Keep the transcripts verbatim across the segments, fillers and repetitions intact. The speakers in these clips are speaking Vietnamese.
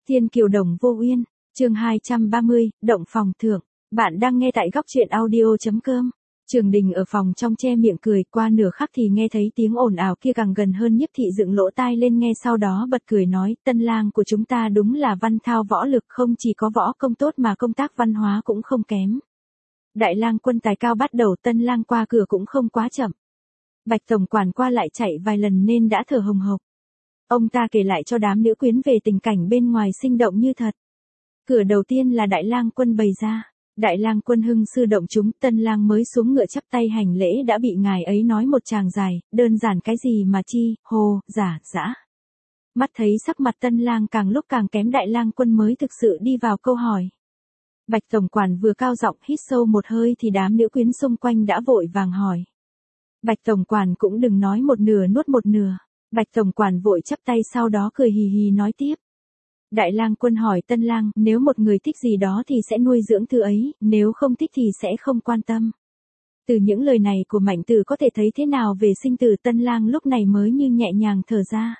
Thiên kiều đồng vô uyên, chương hai trăm ba mươi, động phòng thượng. Bạn đang nghe tại góc truyện audio.com. Trường Đình ở phòng trong che miệng cười, qua nửa khắc thì nghe thấy tiếng ồn ào kia càng gần hơn, Nhiếp Thị dựng lỗ tai lên nghe, sau đó bật cười nói, tân lang của chúng ta đúng là văn thao võ lực, không chỉ có võ công tốt mà công tác văn hóa cũng không kém. Đại lang quân tài cao bắt đầu, tân lang qua cửa cũng không quá chậm. Bạch tổng quản qua lại chạy vài lần nên đã thở hồng hộc. Ông ta kể lại cho đám nữ quyến về tình cảnh bên ngoài sinh động như thật. Cửa đầu tiên là đại lang quân bày ra. Đại lang quân hưng sư động chúng, tân lang mới xuống ngựa chắp tay hành lễ đã bị ngài ấy nói một tràng dài, đơn giản cái gì mà chi, hồ, giả, dã. Mắt thấy sắc mặt tân lang càng lúc càng kém, đại lang quân mới thực sự đi vào câu hỏi. Bạch tổng quản vừa cao giọng hít sâu một hơi thì đám nữ quyến xung quanh đã vội vàng hỏi. Bạch tổng quản cũng đừng nói một nửa nuốt một nửa. Bạch tổng quản vội chắp tay, sau đó cười hì hì nói tiếp. Đại lang quân hỏi tân lang, nếu một người thích gì đó thì sẽ nuôi dưỡng thứ ấy, nếu không thích thì sẽ không quan tâm. Từ những lời này của Mạnh Tử có thể thấy thế nào về sinh tử, tân lang lúc này mới như nhẹ nhàng thở ra.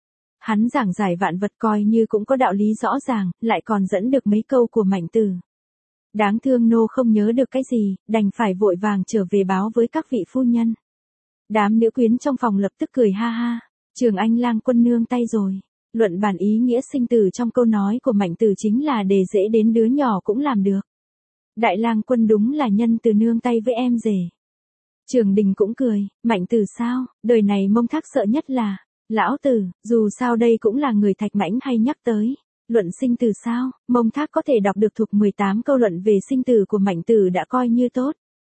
Hắn giảng giải vạn vật coi như cũng có đạo lý rõ ràng, lại còn dẫn được mấy câu của Mạnh Tử. Đáng thương nô không nhớ được cái gì, đành phải vội vàng trở về báo với các vị phu nhân. Đám nữ quyến trong phòng lập tức cười ha ha. Trường Anh lang quân nương tay rồi. Luận bản ý nghĩa sinh tử trong câu nói của Mạnh Tử chính là để dễ đến đứa nhỏ cũng làm được. Đại lang quân đúng là nhân từ nương tay với em rể. Trường Đình cũng cười, Mạnh Tử sao, đời này Mông Thác sợ nhất là, lão tử, dù sao đây cũng là người Thạch Mãnh hay nhắc tới. Luận sinh tử sao, Mông Thác có thể đọc được thuộc mười tám câu luận về sinh tử của Mạnh Tử đã coi như tốt.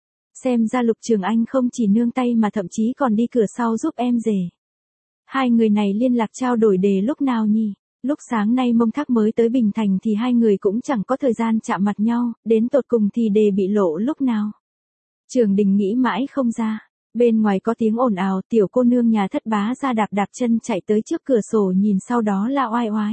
Xem ra Lục Trường Anh không chỉ nương tay mà thậm chí còn đi cửa sau giúp em rể. Hai người này liên lạc trao đổi đề lúc nào nhỉ? Lúc sáng nay Mông Thác mới tới Bình Thành thì hai người cũng chẳng có thời gian chạm mặt nhau, đến tột cùng thì đề bị lộ lúc nào. Trường Đình nghĩ mãi không ra. Bên ngoài có tiếng ồn ào, tiểu cô nương nhà Thất Bá ra đạp đạp chân chạy tới trước cửa sổ nhìn, sau đó la oai oái.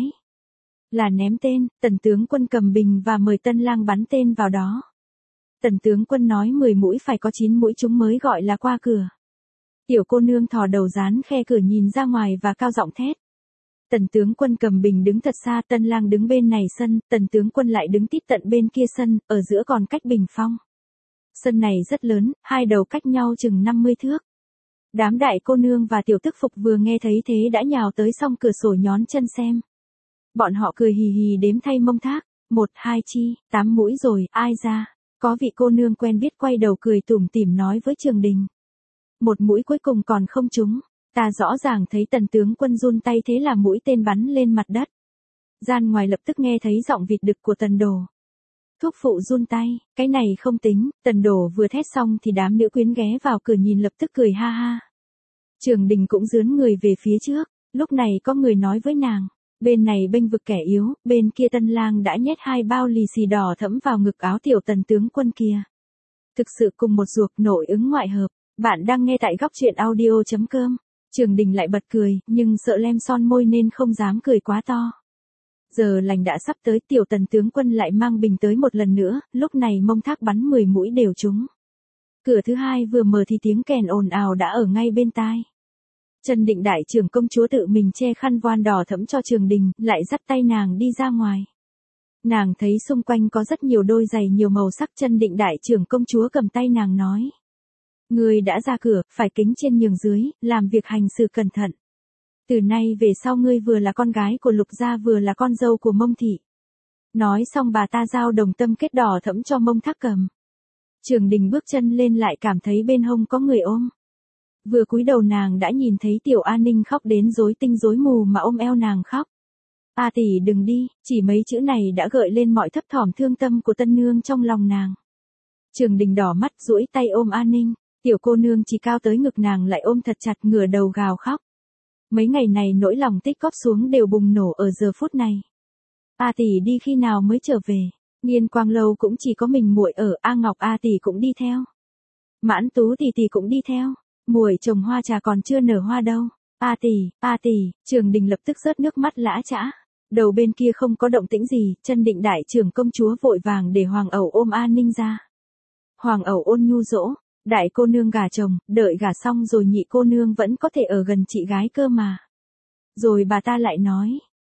Là ném tên, tần tướng quân cầm bình và mời tân lang bắn tên vào đó. Tần tướng quân nói mười mũi phải có chín mũi chúng mới gọi là qua cửa. Tiểu cô nương thò đầu dán khe cửa nhìn ra ngoài và cao giọng thét. Tần tướng quân cầm bình đứng thật xa, tân lang đứng bên này sân, tần tướng quân lại đứng tít tận bên kia sân, ở giữa còn cách bình phong. Sân này rất lớn, hai đầu cách nhau chừng năm mươi thước. Đám đại cô nương và tiểu tức phục vừa nghe thấy thế đã nhào tới song cửa sổ nhón chân xem. Bọn họ cười hì hì đếm thay Mông Thác, một, hai chi, tám mũi rồi, ai ra. Có vị cô nương quen biết quay đầu cười tủm tỉm nói với Trường Đình. Một mũi cuối cùng còn không trúng, ta rõ ràng thấy tần tướng quân run tay, thế là mũi tên bắn lên mặt đất. Gian ngoài lập tức nghe thấy giọng vịt đực của Tần Đồ. Thúc phụ run tay, cái này không tính. Tần Đồ vừa thét xong thì đám nữ quyến ghé vào cửa nhìn lập tức cười ha ha. Trường Đình cũng dướn người về phía trước, lúc này có người nói với nàng. Bên này bênh vực kẻ yếu, bên kia tân lang đã nhét hai bao lì xì đỏ thẫm vào ngực áo tiểu tần tướng quân kia. Thực sự cùng một ruột, nội ứng ngoại hợp. Bạn đang nghe tại góc truyện audio.com. Trường Đình lại bật cười, nhưng sợ lem son môi nên không dám cười quá to. Giờ lành đã sắp tới, tiểu tần tướng quân lại mang bình tới một lần nữa, lúc này Mông Thác bắn mười mũi đều trúng. Cửa thứ hai vừa mở thì tiếng kèn ồn ào đã ở ngay bên tai. Trần Định đại trưởng công chúa tự mình che khăn voan đỏ thẫm cho Trường Đình, lại dắt tay nàng đi ra ngoài. Nàng thấy xung quanh có rất nhiều đôi giày nhiều màu sắc, Trần Định đại trưởng công chúa cầm tay nàng nói. Ngươi đã ra cửa, phải kính trên nhường dưới, làm việc hành xử cẩn thận. Từ nay về sau ngươi vừa là con gái của Lục gia vừa là con dâu của Mông thị. Nói xong bà ta giao đồng tâm kết đỏ thẫm cho Mông Thác cầm. Trường Đình bước chân lên lại cảm thấy bên hông có người ôm. Vừa cúi đầu nàng đã nhìn thấy Tiểu A Ninh khóc đến rối tinh rối mù mà ôm eo nàng khóc. A tỷ đừng đi, chỉ mấy chữ này đã gợi lên mọi thấp thỏm thương tâm của tân nương trong lòng nàng. Trường Đình đỏ mắt duỗi tay ôm A Ninh. Tiểu cô nương chỉ cao tới ngực nàng lại ôm thật chặt, ngửa đầu gào khóc. Mấy ngày này nỗi lòng tích góp xuống đều bùng nổ ở giờ phút này. A tỷ đi khi nào mới trở về? Nghiên Quang lâu cũng chỉ có mình muội ở, A Ngọc A tỷ cũng đi theo. Mãn Tú tỷ tỷ cũng đi theo. Muội trồng hoa trà còn chưa nở hoa đâu. A tỷ, A tỷ, Trường Đình lập tức rớt nước mắt lã chã. Đầu bên kia không có động tĩnh gì, Trần Định đại trưởng công chúa vội vàng để Hoàng ẩu ôm A Ninh ra. Hoàng ẩu ôn nhu dỗ. Đại cô nương gả chồng, đợi gả xong rồi nhị cô nương vẫn có thể ở gần chị gái cơ mà. Rồi bà ta lại nói,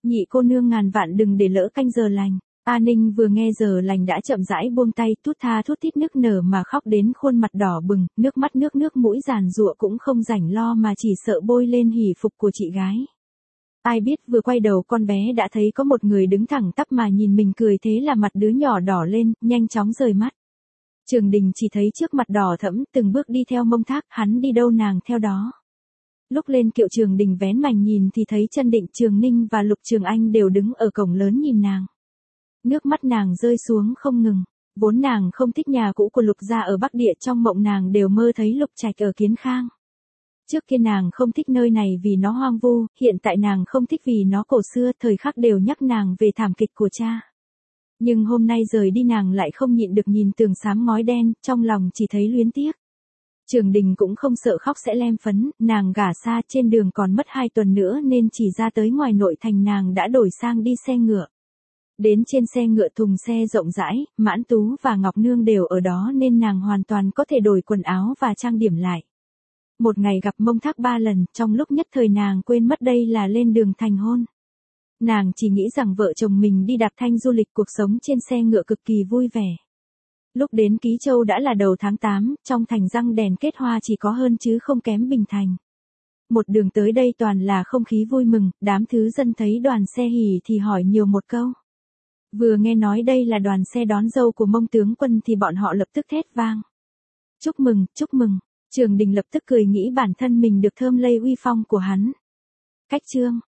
Nhị cô nương ngàn vạn đừng để lỡ canh giờ lành. A Ninh vừa nghe giờ lành đã chậm rãi buông tay, thút tha thút thít nức nở mà khóc đến khuôn mặt đỏ bừng, nước mắt nước nước mũi giàn giụa cũng không rảnh lo mà chỉ sợ bôi lên hỉ phục của chị gái. Ai biết vừa quay đầu con bé đã thấy có một người đứng thẳng tắp mà nhìn mình cười, thế là mặt đứa nhỏ đỏ lên, nhanh chóng rời mắt. Trường Đình chỉ thấy trước mặt đỏ thẫm, từng bước đi theo Mông Thác, hắn đi đâu nàng theo đó. Lúc lên kiệu Trường Đình vén mành nhìn thì thấy Chân Định, Trường Ninh và Lục Trường Anh đều đứng ở cổng lớn nhìn nàng. Nước mắt nàng rơi xuống không ngừng, vốn nàng không thích nhà cũ của Lục gia ở Bắc Địa, trong mộng nàng đều mơ thấy Lục Trạch ở Kiến Khang. Trước kia nàng không thích nơi này vì nó hoang vu, hiện tại nàng không thích vì nó cổ xưa, thời khắc đều nhắc nàng về thảm kịch của cha. Nhưng hôm nay rời đi nàng lại không nhịn được nhìn tường xám ngói đen, trong lòng chỉ thấy luyến tiếc. Trường Đình cũng không sợ khóc sẽ lem phấn, nàng gả xa trên đường còn mất hai tuần nữa nên chỉ ra tới ngoài nội thành nàng đã đổi sang đi xe ngựa. Đến trên xe ngựa thùng xe rộng rãi, Mãn Tú và Ngọc Nương đều ở đó nên nàng hoàn toàn có thể đổi quần áo và trang điểm lại. Một ngày gặp Mông Thác ba lần, trong lúc nhất thời nàng quên mất đây là lên đường thành hôn. Nàng chỉ nghĩ rằng vợ chồng mình đi đạp thanh du lịch, cuộc sống trên xe ngựa cực kỳ vui vẻ. Lúc đến Ký Châu đã là đầu tháng tám, trong thành răng đèn kết hoa chỉ có hơn chứ không kém Bình Thành. Một đường tới đây toàn là không khí vui mừng, đám thứ dân thấy đoàn xe hỉ thì hỏi nhiều một câu. Vừa nghe nói đây là đoàn xe đón dâu của Mông tướng quân thì bọn họ lập tức thét vang. Chúc mừng, chúc mừng. Trường Đình lập tức cười nghĩ bản thân mình được thơm lây uy phong của hắn. Cách chương